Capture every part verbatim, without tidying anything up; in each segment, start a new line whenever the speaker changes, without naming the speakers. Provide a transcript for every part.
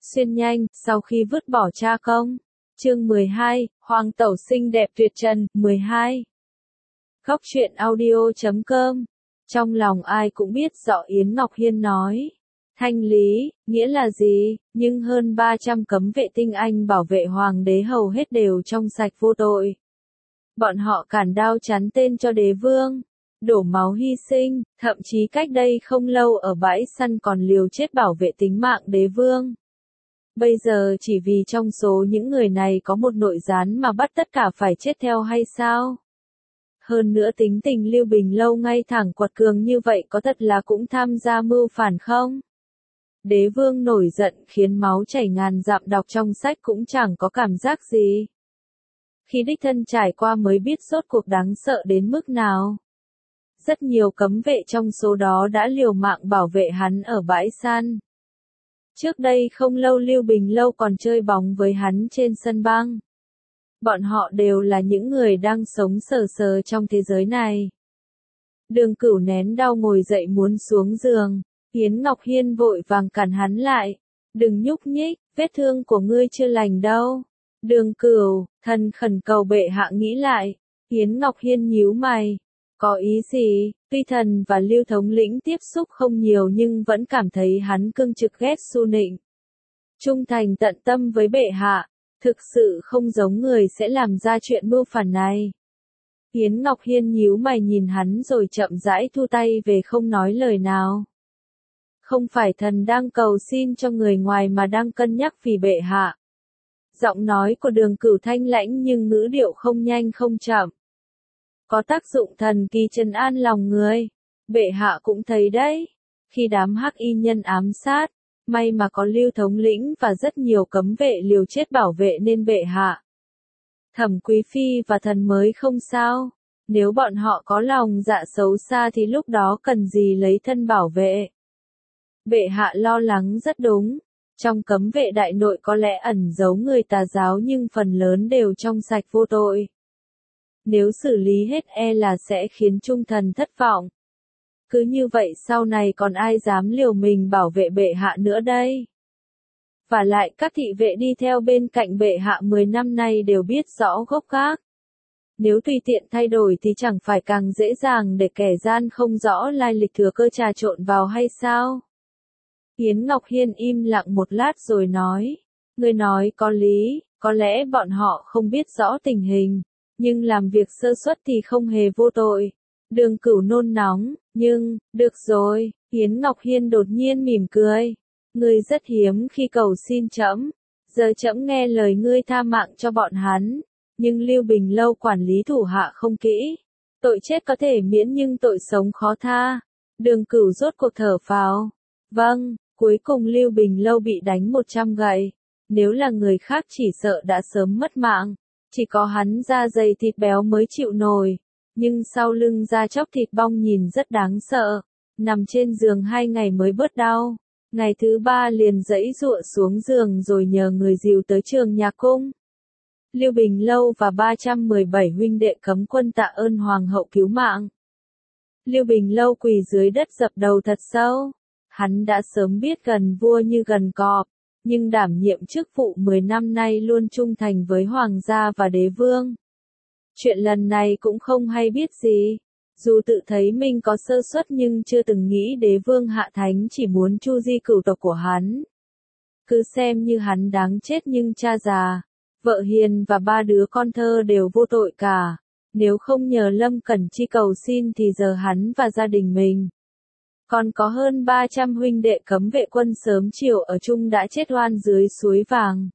Xuyên nhanh, sau khi vứt bỏ cha công. Chương mười hai, Hoàng tẩu xinh đẹp tuyệt trần, mười hai. Góc truyện audio chấm com. Trong lòng ai cũng biết rõ Yến Ngọc Hiên nói. Thanh lý, nghĩa là gì, nhưng hơn ba trăm cấm vệ tinh anh bảo vệ hoàng đế hầu hết đều trong sạch vô tội. Bọn họ cản đao chắn tên cho đế vương, đổ máu hy sinh, thậm chí cách đây không lâu ở bãi săn còn liều chết bảo vệ tính mạng đế vương. Bây giờ chỉ vì trong số những người này có một nội gián mà bắt tất cả phải chết theo hay sao? Hơn nữa tính tình Lưu Bình Lâu ngay thẳng quật cường như vậy có thật là cũng tham gia mưu phản không? Đế vương nổi giận khiến máu chảy ngàn dặm, đọc trong sách cũng chẳng có cảm giác gì. Khi đích thân trải qua mới biết rốt cuộc đáng sợ đến mức nào. Rất nhiều cấm vệ trong số đó đã liều mạng bảo vệ hắn ở bãi săn. Trước đây không lâu Lưu Bình Lâu còn chơi bóng với hắn trên sân băng. Bọn họ đều là những người đang sống sờ sờ trong thế giới này. Đường Cửu nén đau ngồi dậy muốn xuống giường. Yến Ngọc Hiên vội vàng cản hắn lại. Đừng nhúc nhích, vết thương của ngươi chưa lành đâu. Đường Cửu, thần khẩn cầu bệ hạ nghĩ lại. Yến Ngọc Hiên nhíu mày. Có ý gì? Tuy thần và Lưu thống lĩnh tiếp xúc không nhiều nhưng vẫn cảm thấy hắn cương trực ghét Su Nịnh. Trung thành tận tâm với bệ hạ, thực sự không giống người sẽ làm ra chuyện mưu phản này. Yến Ngọc Hiên nhíu mày nhìn hắn rồi chậm rãi thu tay về không nói lời nào. Không phải thần đang cầu xin cho người ngoài mà đang cân nhắc vì bệ hạ. Giọng nói của Đường Cửu thanh lãnh nhưng ngữ điệu không nhanh không chậm. Có tác dụng thần kỳ trấn an lòng người. Bệ hạ cũng thấy đấy. Khi đám hắc y nhân ám sát, may mà có Lưu thống lĩnh và rất nhiều cấm vệ liều chết bảo vệ nên bệ hạ. Thẩm Quý Phi và thần mới không sao. Nếu bọn họ có lòng dạ xấu xa thì lúc đó cần gì lấy thân bảo vệ. Bệ hạ lo lắng rất đúng. Trong cấm vệ đại nội có lẽ ẩn giấu người tà giáo nhưng phần lớn đều trong sạch vô tội. Nếu xử lý hết e là sẽ khiến trung thần thất vọng. Cứ như vậy sau này còn ai dám liều mình bảo vệ bệ hạ nữa đây? Và lại các thị vệ đi theo bên cạnh bệ hạ mười năm nay đều biết rõ gốc gác. Nếu tùy tiện thay đổi thì chẳng phải càng dễ dàng để kẻ gian không rõ lai lịch thừa cơ trà trộn vào hay sao? Yến Ngọc Hiên im lặng một lát rồi nói. Người nói có lý, có lẽ bọn họ không biết rõ tình hình. Nhưng làm việc sơ suất thì không hề vô tội. Đường Cửu nôn nóng, nhưng, được rồi, Yến Ngọc Hiên đột nhiên mỉm cười. Ngươi rất hiếm khi cầu xin trẫm, giờ trẫm nghe lời ngươi tha mạng cho bọn hắn. Nhưng Lưu Bình Lâu quản lý thủ hạ không kỹ. Tội chết có thể miễn nhưng tội sống khó tha. Đường Cửu rốt cuộc thở phào. Vâng, cuối cùng Lưu Bình Lâu bị đánh một trăm gậy. Nếu là người khác chỉ sợ đã sớm mất mạng. Chỉ có hắn da dày thịt béo mới chịu nổi, nhưng sau lưng da chóc thịt bong nhìn rất đáng sợ. Nằm trên giường hai ngày mới bớt đau, ngày thứ ba liền giãy giụa xuống giường rồi nhờ người dìu tới Trường Nhạc Cung. Lưu Bình Lâu và ba trăm mười bảy huynh đệ cấm quân tạ ơn hoàng hậu cứu mạng. Lưu Bình Lâu quỳ dưới đất dập đầu thật sâu. Hắn đã sớm biết gần vua như gần cọp. Nhưng đảm nhiệm chức vụ mười năm nay luôn trung thành với hoàng gia và đế vương. Chuyện lần này cũng không hay biết gì. Dù tự thấy mình có sơ suất nhưng chưa từng nghĩ đế vương hạ thánh chỉ muốn chu di cửu tộc của hắn. Cứ xem như hắn đáng chết nhưng cha già, vợ hiền và ba đứa con thơ đều vô tội cả. Nếu không nhờ Lâm Cẩn Chi cầu xin thì giờ hắn và gia đình mình. Còn có hơn ba trăm huynh đệ cấm vệ quân sớm chiều ở chung đã chết oan dưới suối vàng.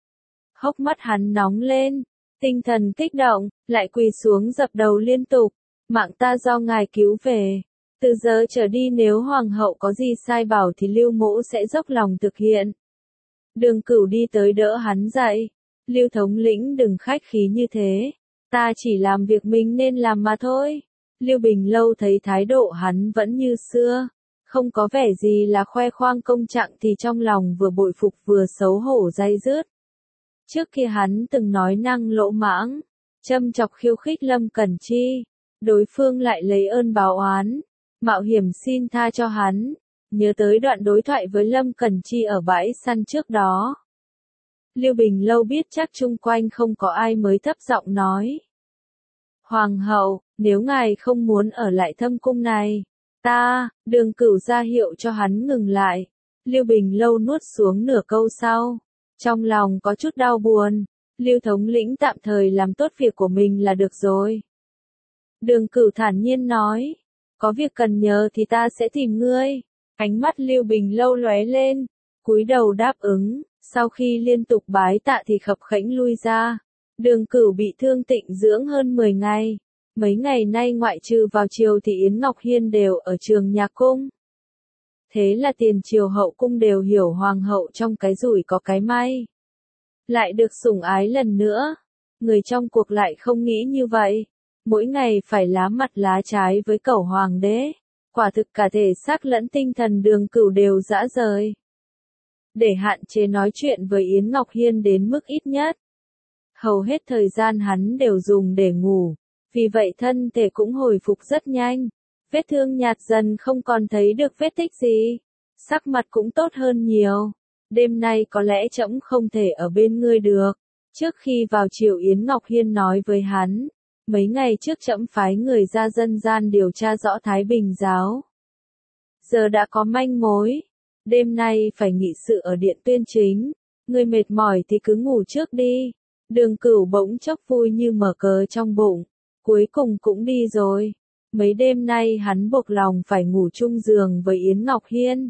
Hốc mắt hắn nóng lên, tinh thần kích động, lại quỳ xuống dập đầu liên tục. Mạng ta do ngài cứu về. Từ giờ trở đi nếu hoàng hậu có gì sai bảo thì Lưu mỗ sẽ dốc lòng thực hiện. Đường Cửu đi tới đỡ hắn dậy. Lưu thống lĩnh đừng khách khí như thế. Ta chỉ làm việc mình nên làm mà thôi. Lưu Bình Lâu thấy thái độ hắn vẫn như xưa, không có vẻ gì là khoe khoang công trạng thì trong lòng vừa bội phục vừa xấu hổ day dứt. Trước kia hắn từng nói năng lỗ mãng, châm chọc khiêu khích Lâm Cẩn Chi, đối phương lại lấy ơn báo oán, mạo hiểm xin tha cho hắn, nhớ tới đoạn đối thoại với Lâm Cẩn Chi ở bãi săn trước đó. Lưu Bình Lâu biết chắc chung quanh không có ai mới thấp giọng nói. Hoàng hậu, nếu ngài không muốn ở lại thâm cung này, ta, Đường Cửu ra hiệu cho hắn ngừng lại. Lưu Bình Lâu nuốt xuống nửa câu sau. Trong lòng có chút đau buồn. Lưu thống lĩnh tạm thời làm tốt việc của mình là được rồi. Đường Cửu thản nhiên nói. Có việc cần nhờ thì ta sẽ tìm ngươi. Ánh mắt Lưu Bình Lâu lóe lên. Cúi đầu đáp ứng. Sau khi liên tục bái tạ thì khập khẽnh lui ra. Đường Cửu bị thương tịnh dưỡng hơn mười ngày. Mấy ngày nay ngoại trừ vào triều thì Yến Ngọc Hiên đều ở trường nhà cung. Thế là tiền triều hậu cung đều hiểu hoàng hậu trong cái rủi có cái may. Lại được sủng ái lần nữa. Người trong cuộc lại không nghĩ như vậy. Mỗi ngày phải lá mặt lá trái với cẩu hoàng đế. Quả thực cả thể xác lẫn tinh thần Đường Cửu đều dã rời. Để hạn chế nói chuyện với Yến Ngọc Hiên đến mức ít nhất. Hầu hết thời gian hắn đều dùng để ngủ. Vì vậy thân thể cũng hồi phục rất nhanh. Vết thương nhạt dần không còn thấy được vết tích gì. Sắc mặt cũng tốt hơn nhiều. Đêm nay có lẽ trẫm không thể ở bên ngươi được. Trước khi vào triều Yến Ngọc Hiên nói với hắn. Mấy ngày trước trẫm phái người ra dân gian điều tra rõ Thái Bình giáo. Giờ đã có manh mối. Đêm nay phải nghị sự ở điện tuyên chính. Ngươi mệt mỏi thì cứ ngủ trước đi. Đường Cửu bỗng chốc vui như mở cờ trong bụng. Cuối cùng cũng đi rồi. Mấy đêm nay hắn buộc lòng phải ngủ chung giường với Yến Ngọc Hiên.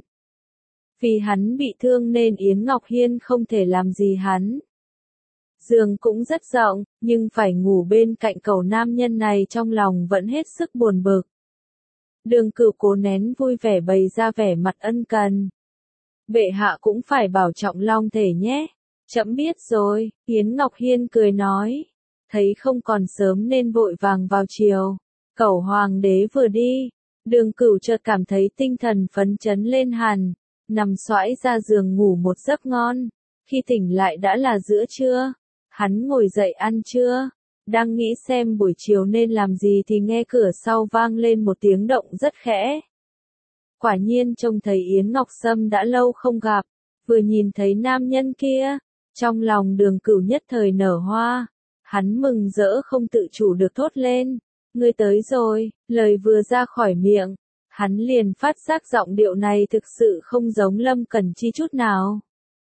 Vì hắn bị thương nên Yến Ngọc Hiên không thể làm gì hắn. Giường cũng rất rộng, nhưng phải ngủ bên cạnh cậu nam nhân này trong lòng vẫn hết sức buồn bực. Đường Cửu cố nén vui vẻ bày ra vẻ mặt ân cần. Bệ hạ cũng phải bảo trọng long thể nhé. Trẫm biết rồi, Yến Ngọc Hiên cười nói. Thấy không còn sớm nên vội vàng vào triều. Cẩu hoàng đế vừa đi. Đường Cửu chợt cảm thấy tinh thần phấn chấn lên hẳn. Nằm xoãi ra giường ngủ một giấc ngon. Khi tỉnh lại đã là giữa trưa. Hắn ngồi dậy ăn trưa. Đang nghĩ xem buổi chiều nên làm gì thì nghe cửa sau vang lên một tiếng động rất khẽ. Quả nhiên trông thấy Yến Ngọc Sâm đã lâu không gặp. Vừa nhìn thấy nam nhân kia. Trong lòng Đường Cửu nhất thời nở hoa. Hắn mừng rỡ không tự chủ được thốt lên. Ngươi tới rồi, lời vừa ra khỏi miệng. Hắn liền phát giác giọng điệu này thực sự không giống Lâm Cẩn Chi chút nào.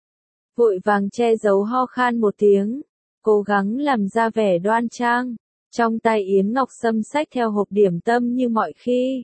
Vội vàng che giấu ho khan một tiếng. Cố gắng làm ra vẻ đoan trang. Trong tay Yến Ngọc Sâm xách theo hộp điểm tâm như mọi khi.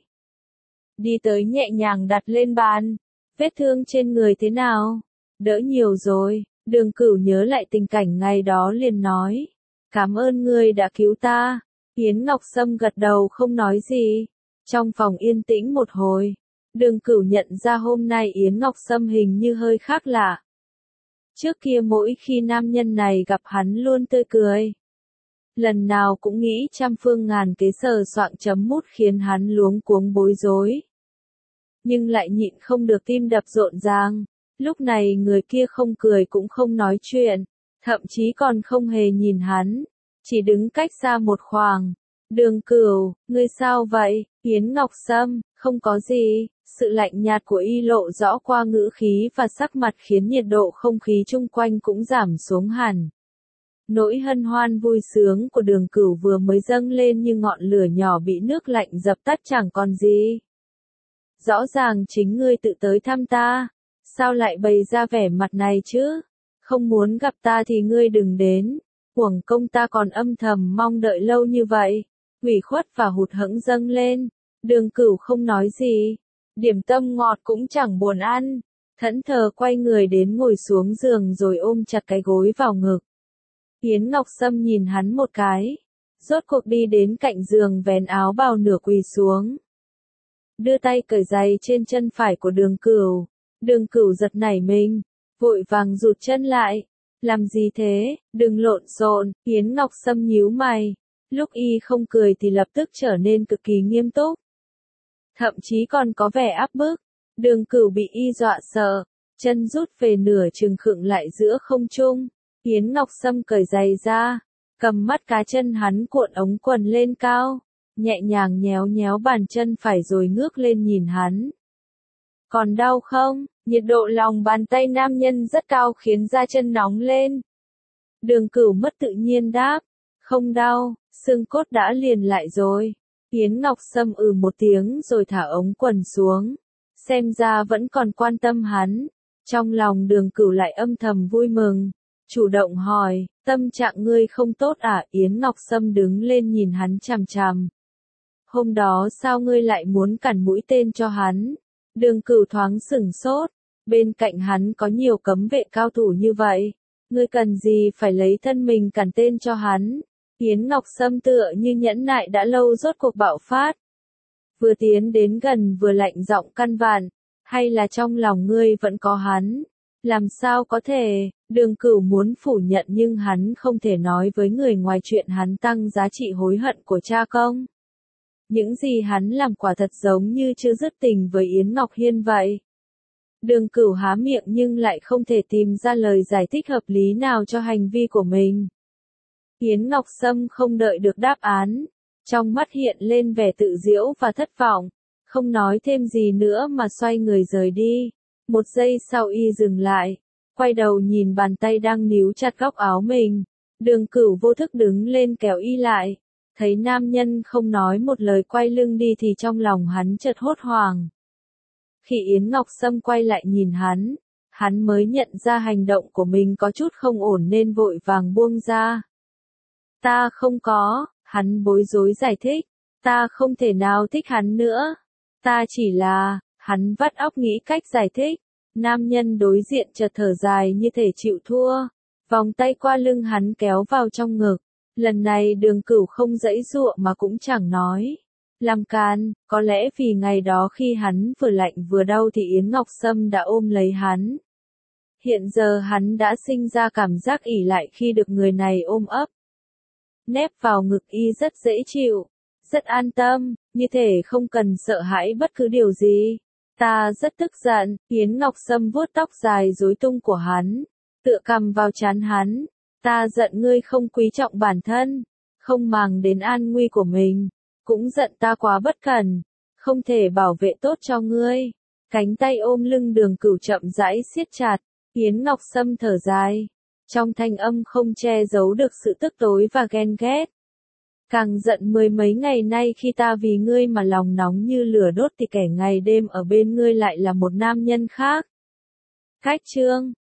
Đi tới nhẹ nhàng đặt lên bàn. Vết thương trên người thế nào? Đỡ nhiều rồi. Đường Cửu nhớ lại tình cảnh ngày đó liền nói. Cảm ơn ngươi đã cứu ta. Yến Ngọc Sâm gật đầu không nói gì. Trong phòng yên tĩnh một hồi. Đường Cửu nhận ra hôm nay Yến Ngọc Sâm hình như hơi khác lạ. Trước kia mỗi khi nam nhân này gặp hắn luôn tươi cười. Lần nào cũng nghĩ trăm phương ngàn kế sờ soạng chấm mút khiến hắn luống cuống bối rối. Nhưng lại nhịn không được tim đập rộn ràng. Lúc này người kia không cười cũng không nói chuyện. Thậm chí còn không hề nhìn hắn. Chỉ đứng cách xa một khoảng. Đường Cửu, ngươi sao vậy? Yến Ngọc Sâm, không có gì. Sự lạnh nhạt của y lộ rõ qua ngữ khí và sắc mặt khiến nhiệt độ không khí chung quanh cũng giảm xuống hẳn. Nỗi hân hoan vui sướng của Đường Cửu vừa mới dâng lên như ngọn lửa nhỏ bị nước lạnh dập tắt chẳng còn gì. Rõ ràng chính ngươi tự tới thăm ta. Sao lại bày ra vẻ mặt này chứ? Không muốn gặp ta thì ngươi đừng đến. Uổng công ta còn âm thầm mong đợi lâu như vậy. Ủy khuất và hụt hẫng dâng lên. Đường Cửu không nói gì. Điểm tâm ngọt cũng chẳng buồn ăn. Thẫn thờ quay người đến ngồi xuống giường rồi ôm chặt cái gối vào ngực. Yến Ngọc Sâm nhìn hắn một cái. Rốt cuộc đi đến cạnh giường vén áo bào nửa quỳ xuống. Đưa tay cởi giày trên chân phải của Đường Cửu. Đường Cửu giật nảy mình. Vội vàng rụt chân lại. Làm gì thế, đừng lộn xộn. Yến Ngọc Sâm nhíu mày. Lúc y không cười thì lập tức trở nên cực kỳ nghiêm túc. Thậm chí còn có vẻ áp bức. Đường Cửu bị y dọa sợ. Chân rút về nửa chừng khựng lại giữa không trung. Yến Ngọc Sâm cởi giày ra. Cầm mắt cá chân hắn cuộn ống quần lên cao. Nhẹ nhàng nhéo nhéo bàn chân phải rồi ngước lên nhìn hắn. Còn đau không? Nhiệt độ lòng bàn tay nam nhân rất cao khiến da chân nóng lên. Đường Cửu mất tự nhiên đáp. Không đau, xương cốt đã liền lại rồi. Yến Ngọc Sâm ừ một tiếng rồi thả ống quần xuống. Xem ra vẫn còn quan tâm hắn. Trong lòng Đường Cửu lại âm thầm vui mừng. Chủ động hỏi, tâm trạng ngươi không tốt à? Yến Ngọc Sâm đứng lên nhìn hắn chằm chằm. Hôm đó sao ngươi lại muốn cản mũi tên cho hắn? Đường Cửu thoáng sửng sốt. Bên cạnh hắn có nhiều cấm vệ cao thủ như vậy. Ngươi cần gì phải lấy thân mình cản tên cho hắn? Yến Ngọc Sâm tựa như nhẫn nại đã lâu rốt cuộc bạo phát. Vừa tiến đến gần vừa lạnh giọng căn vạn. Hay là trong lòng ngươi vẫn có hắn? Làm sao có thể? Đường Cửu muốn phủ nhận nhưng hắn không thể nói với người ngoài chuyện hắn tăng giá trị hối hận của cha công. Những gì hắn làm quả thật giống như chưa dứt tình với Yến Ngọc Hiên vậy. Đường Cửu há miệng nhưng lại không thể tìm ra lời giải thích hợp lý nào cho hành vi của mình. Yến Ngọc Sâm không đợi được đáp án. Trong mắt hiện lên vẻ tự giễu và thất vọng. Không nói thêm gì nữa mà xoay người rời đi. Một giây sau y dừng lại. Quay đầu nhìn bàn tay đang níu chặt góc áo mình. Đường Cửu vô thức đứng lên kéo y lại. Thấy nam nhân không nói một lời quay lưng đi thì trong lòng hắn chợt hốt hoảng. Khi Yến Ngọc Sâm quay lại nhìn hắn, hắn mới nhận ra hành động của mình có chút không ổn nên vội vàng buông ra. Ta không có, hắn bối rối giải thích, ta không thể nào thích hắn nữa. Ta chỉ là, hắn vắt óc nghĩ cách giải thích. Nam nhân đối diện chợt thở dài như thể chịu thua. Vòng tay qua lưng hắn kéo vào trong ngực. Lần này Đường Cửu không giãy giụa mà cũng chẳng nói. Làm càn, có lẽ vì ngày đó khi hắn vừa lạnh vừa đau thì Yến Ngọc Sâm đã ôm lấy hắn. Hiện giờ hắn đã sinh ra cảm giác ỷ lại khi được người này ôm ấp. Nép vào ngực y rất dễ chịu, rất an tâm, như thể không cần sợ hãi bất cứ điều gì. Ta rất tức giận, Yến Ngọc Sâm vuốt tóc dài rối tung của hắn, tựa cằm vào trán hắn. Ta giận ngươi không quý trọng bản thân, không màng đến an nguy của mình, cũng giận ta quá bất cẩn, không thể bảo vệ tốt cho ngươi. Cánh tay ôm lưng Đường Cửu chậm rãi siết chặt, Yến Ngọc Sâm thở dài, trong thanh âm không che giấu được sự tức tối và ghen ghét. Càng giận mười mấy ngày nay khi ta vì ngươi mà lòng nóng như lửa đốt thì kẻ ngày đêm ở bên ngươi lại là một nam nhân khác. Cách chương